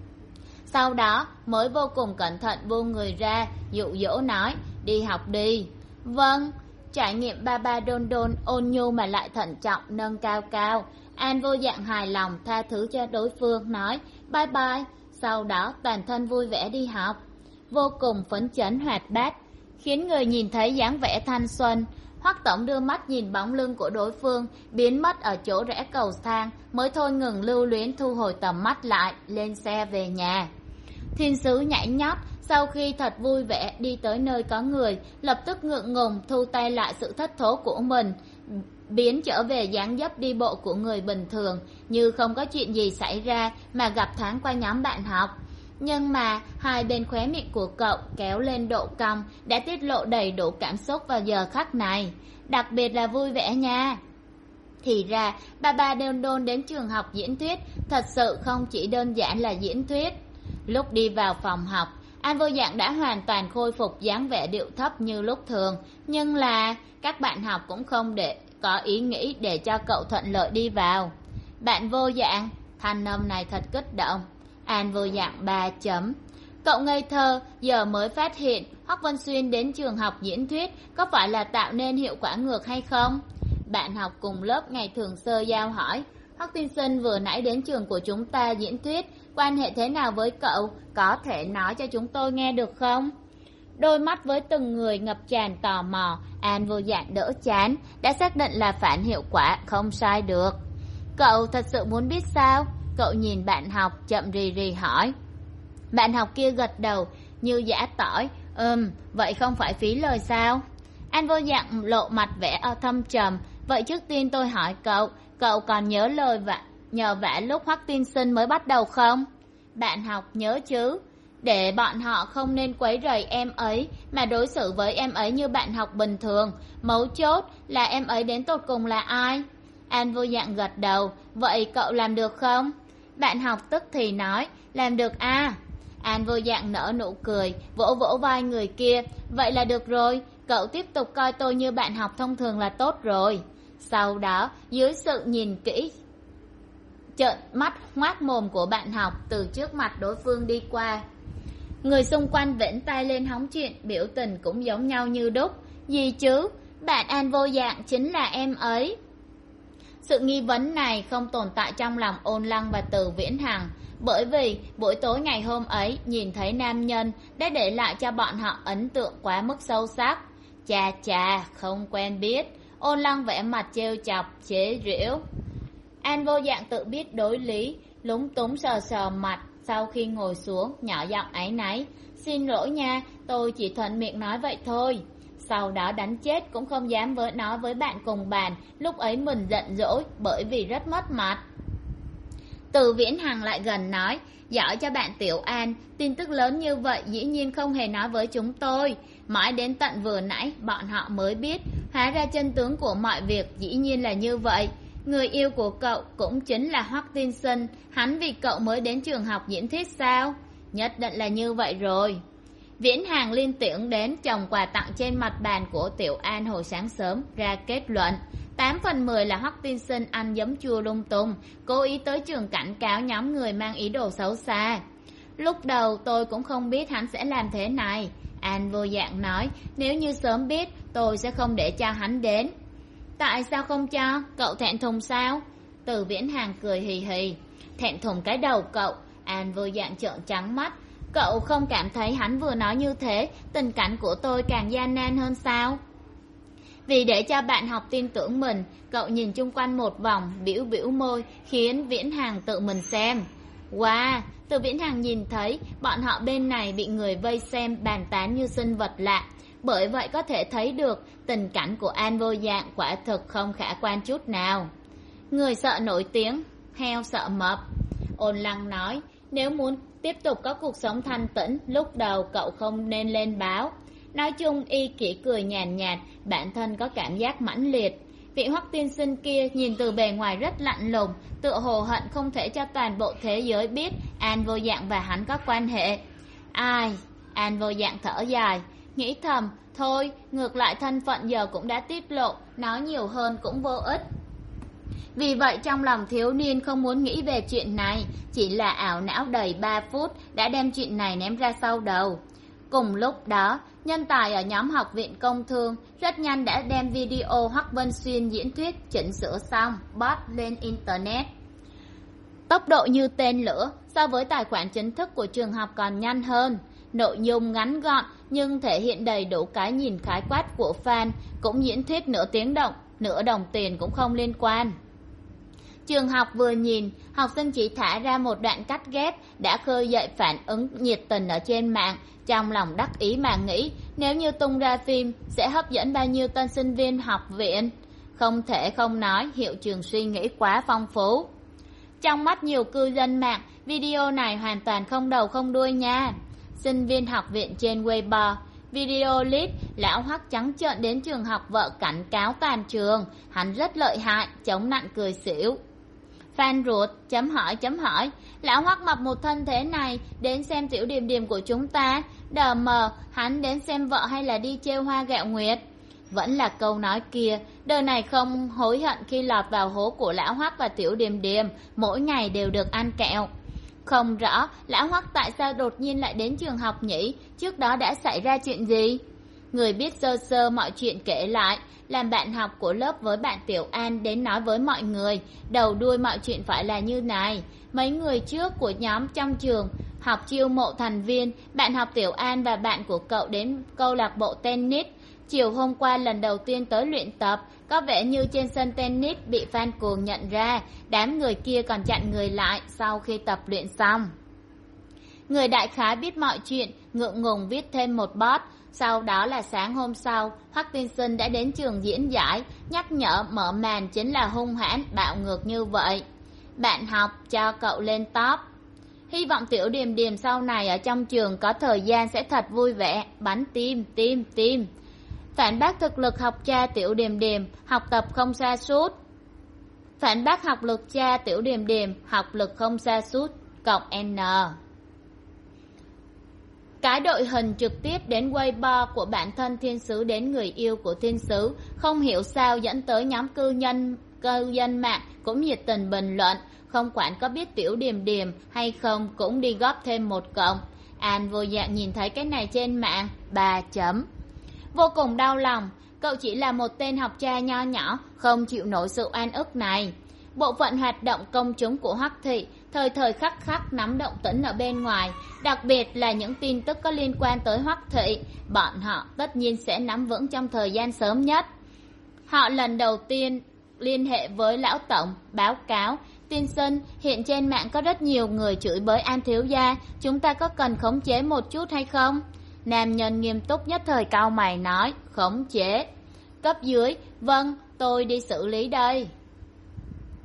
Sau đó mới vô cùng cẩn thận buông người ra, dụ dỗ nói, đi học đi. Vâng. Trải nghiệm ba ba đôn đôn ôn nhu mà lại thận trọng nâng cao cao. An Vô Dạng hài lòng tha thứ cho đối phương, nói bye bye. Sau đó toàn thân vui vẻ đi học, vô cùng phấn chấn hoạt bát, khiến người nhìn thấy dáng vẻ thanh xuân. Hoắc tổng đưa mắt nhìn bóng lưng của đối phương biến mất ở chỗ rẽ cầu thang, mới thôi ngừng lưu luyến, thu hồi tầm mắt lại, lên xe về nhà. Thiên sứ nhảy nhót, sau khi thật vui vẻ đi tới nơi có người, lập tức ngượng ngùng thu tay lại sự thất thố của mình, biến trở về dáng dấp đi bộ của người bình thường, như không có chuyện gì xảy ra mà gặp thoáng qua nhóm bạn học. Nhưng mà hai bên khóe miệng của cậu kéo lên độ cong đã tiết lộ đầy đủ cảm xúc vào giờ khắc này, đặc biệt là vui vẻ nha. Thì ra ba ba đôn đôn đến trường học diễn thuyết thật sự không chỉ đơn giản là diễn thuyết. Lúc đi vào phòng học, An Vô Dạng đã hoàn toàn khôi phục dáng vẻ điệu thấp như lúc thường, nhưng là các bạn học cũng không để có ý nghĩ để cho cậu thuận lợi đi vào. Bạn Vô Dạng, thanh âm này thật kích động. An Vô Dạng ba chấm. Cậu ngây thơ giờ mới phát hiện Hoắc Vân Xuyên đến trường học diễn thuyết có phải là tạo nên hiệu quả ngược hay không? Bạn học cùng lớp ngày thường sơ giao hỏi, Hoắc tiên sinh vừa nãy đến trường của chúng ta diễn thuyết, quan hệ thế nào với cậu, có thể nói cho chúng tôi nghe được không? Đôi mắt với từng người ngập tràn tò mò. An vô dạng đỡ chán, đã xác định là phản hiệu quả, không sai được. Cậu thật sự muốn biết sao? Cậu nhìn bạn học chậm rì rì hỏi. Bạn học kia gật đầu như giã tỏi. Ừm, vậy không phải phí lời sao? An vô dạng lộ mặt vẻ ở thâm trầm. Vậy trước tiên tôi hỏi cậu, cậu còn nhớ lời vả, nhờ vả lúc Hoắc tiên sinh mới bắt đầu không? Bạn học nhớ chứ. Để bọn họ không nên quấy rầy em ấy, mà đối xử với em ấy như bạn học bình thường. Mấu chốt là em ấy đến tột cùng là ai? An vô dạng gật đầu. Vậy cậu làm được không? Bạn học tức thì nói. Làm được à? An vô dạng nở nụ cười, vỗ vỗ vai người kia. Vậy là được rồi, cậu tiếp tục coi tôi như bạn học thông thường là tốt rồi. Sau đó, dưới sự nhìn kỹ trợn mắt ngoác mồm của bạn học, từ trước mặt đối phương đi qua. Người xung quanh vểnh tay lên hóng chuyện, biểu tình cũng giống nhau như đúc. Gì chứ? Bạn An vô dạng chính là em ấy. Sự nghi vấn này không tồn tại trong lòng Ôn Lăng và Từ Viễn Hằng, bởi vì buổi tối ngày hôm ấy nhìn thấy nam nhân đã để lại cho bọn họ ấn tượng quá mức sâu sắc. Chà chà, không quen biết. Ôn Lăng vẽ mặt trêu chọc, chế giễu. An vô dạng tự biết đối lý, lúng túng sờ sờ mặt. Sau khi ngồi xuống, nhỏ giọng áy náy. Xin lỗi nha, tôi chỉ thuận miệng nói vậy thôi. Sau đó đánh chết cũng không dám với nói với bạn cùng bàn. Lúc ấy mình giận dỗi bởi vì rất mất mặt. Từ Viễn Hằng lại gần nói. Giỏi cho bạn Tiểu An, tin tức lớn như vậy dĩ nhiên không hề nói với chúng tôi. Mãi đến tận vừa nãy bọn họ mới biết. Hóa ra chân tướng của mọi việc dĩ nhiên là như vậy. Người yêu của cậu cũng chính là Hoắc tiên sinh. Hắn vì cậu mới đến trường học diễn thuyết sao? Nhất định là như vậy rồi. Viễn Hàng liên tưởng đến chồng quà tặng trên mặt bàn của Tiểu An hồi sáng sớm, ra kết luận. Tám phần mười là Hoắc tiên sinh ăn giấm chua lung tung, cố ý tới trường cảnh cáo nhóm người mang ý đồ xấu xa. Lúc đầu tôi cũng không biết hắn sẽ làm thế này. An vô dạng nói, nếu như sớm biết tôi sẽ không để cho hắn đến. Tại sao không cho? Cậu thẹn thùng sao? Từ Viễn Hàng cười hì hì. Thẹn thùng cái đầu cậu. An vô dạng trợn trắng mắt. Cậu không cảm thấy hắn vừa nói như thế, tình cảnh của tôi càng gian nan hơn sao? Vì để cho bạn học tin tưởng mình, cậu nhìn chung quanh một vòng, biểu biểu môi, khiến Viễn Hàng tự mình xem. Wow, Từ Viễn Hàng nhìn thấy bọn họ bên này bị người vây xem bàn tán như sinh vật lạ. Bởi vậy có thể thấy được tình cảnh của An vô dạng quả thực không khả quan chút nào. Người sợ nổi tiếng, heo sợ mập. Ôn Lăng nói, nếu muốn tiếp tục có cuộc sống thanh tĩnh, lúc đầu cậu không nên lên báo. Nói chung y kỹ cười nhàn nhạt, bản thân có cảm giác mãnh liệt. Vị Hoắc tiên sinh kia nhìn từ bề ngoài rất lạnh lùng, tựa hồ hận không thể cho toàn bộ thế giới biết An vô dạng và hắn có quan hệ. Ai? An vô dạng thở dài, nghĩ thầm, thôi, ngược lại thân phận giờ cũng đã tiết lộ, nói nhiều hơn cũng vô ích. Vì vậy trong lòng thiếu niên không muốn nghĩ về chuyện này, chỉ là ảo não đầy ba phút đã đem chuyện này ném ra sau đầu. Cùng lúc đó, nhân tài ở nhóm học viện công thương rất nhanh đã đem video Hoắc Vân Xuyên diễn thuyết chỉnh sửa xong, post lên internet. Tốc độ như tên lửa, so với tài khoản chính thức của trường học còn nhanh hơn. Nội dung ngắn gọn nhưng thể hiện đầy đủ cái nhìn khái quát của fan, cũng diễn thuyết nửa tiếng động, nửa đồng tiền cũng không liên quan. Trường học vừa nhìn, học sinh chỉ thả ra một đoạn cắt ghép đã khơi dậy phản ứng nhiệt tình ở trên mạng, trong lòng đắc ý mà nghĩ nếu như tung ra phim sẽ hấp dẫn bao nhiêu tân sinh viên học viện. Không thể không nói hiệu trường suy nghĩ quá phong phú. Trong mắt nhiều cư dân mạng, video này hoàn toàn không đầu không đuôi nha. Sinh viên học viện trên Weibo, video clip lão Hoắc trắng trợn đến trường học vợ cảnh cáo toàn trường, hắn rất lợi hại, chống nặn cười xỉu. Fan ruột, chấm hỏi chấm hỏi, lão Hoắc mập một thân thế này, đến xem Tiểu Điềm Điềm của chúng ta, đờ mờ, hắn đến xem vợ hay là đi trêu hoa gạo nguyệt? Vẫn là câu nói kia, đời này không hối hận khi lọt vào hố của lão Hoắc và Tiểu Điềm Điềm, mỗi ngày đều được ăn kẹo. Không rõ lão Hoắc tại sao đột nhiên lại đến trường học nhỉ, trước đó đã xảy ra chuyện gì? Người biết sơ sơ mọi chuyện kể lại, làm bạn học của lớp với bạn Tiểu An đến nói với mọi người, đầu đuôi mọi chuyện phải là như này. Mấy người trước của nhóm trong trường học chiêu mộ thành viên. Bạn học Tiểu An và bạn của cậu đến câu lạc bộ tennis. Chiều hôm qua lần đầu tiên tới luyện tập, có vẻ như trên sân tennis bị fan cuồng nhận ra, đám người kia còn chặn người lại sau khi tập luyện xong. Người đại khái biết mọi chuyện, ngượng ngùng viết thêm một post. Sau đó là sáng hôm sau, Hoắc Tiên Sinh đã đến trường diễn giải, nhắc nhở mở màn chính là hung hãn, bạo ngược như vậy. Bạn học cho cậu lên top. Hy vọng Tiểu Điềm Điềm sau này ở trong trường có thời gian sẽ thật vui vẻ, bắn tim, tim, tim. Phản bác thực lực học cha Tiểu Điềm Điềm, học tập không sa sút. Phản bác học lực cha Tiểu Điềm Điềm, học lực không sa sút, cộng N. Cái đội hình trực tiếp đến Weibo của bản thân thiên sứ đến người yêu của thiên sứ, không hiểu sao dẫn tới nhóm cư nhân, cư dân mạng cũng nhiệt tình bình luận, không quản có biết Tiểu Điềm Điềm hay không cũng đi góp thêm một cộng. An vô dạng nhìn thấy cái này trên mạng, ba chấm. Vô cùng đau lòng, cậu chỉ là một tên học cha nho nhỏ, không chịu nổi sự oan ức này. Bộ phận hoạt động công chúng của Hoắc Thị thời thời khắc khắc nắm động tĩnh ở bên ngoài, đặc biệt là những tin tức có liên quan tới Hoắc Thị, bọn họ tất nhiên sẽ nắm vững trong thời gian sớm nhất. Họ lần đầu tiên liên hệ với lão tổng, báo cáo, tiên sinh, hiện trên mạng có rất nhiều người chửi bới An thiếu gia, chúng ta có cần khống chế một chút hay không? Nam nhân nghiêm túc nhất thời cau mày nói, khống chế. Cấp dưới, vâng, tôi đi xử lý đây.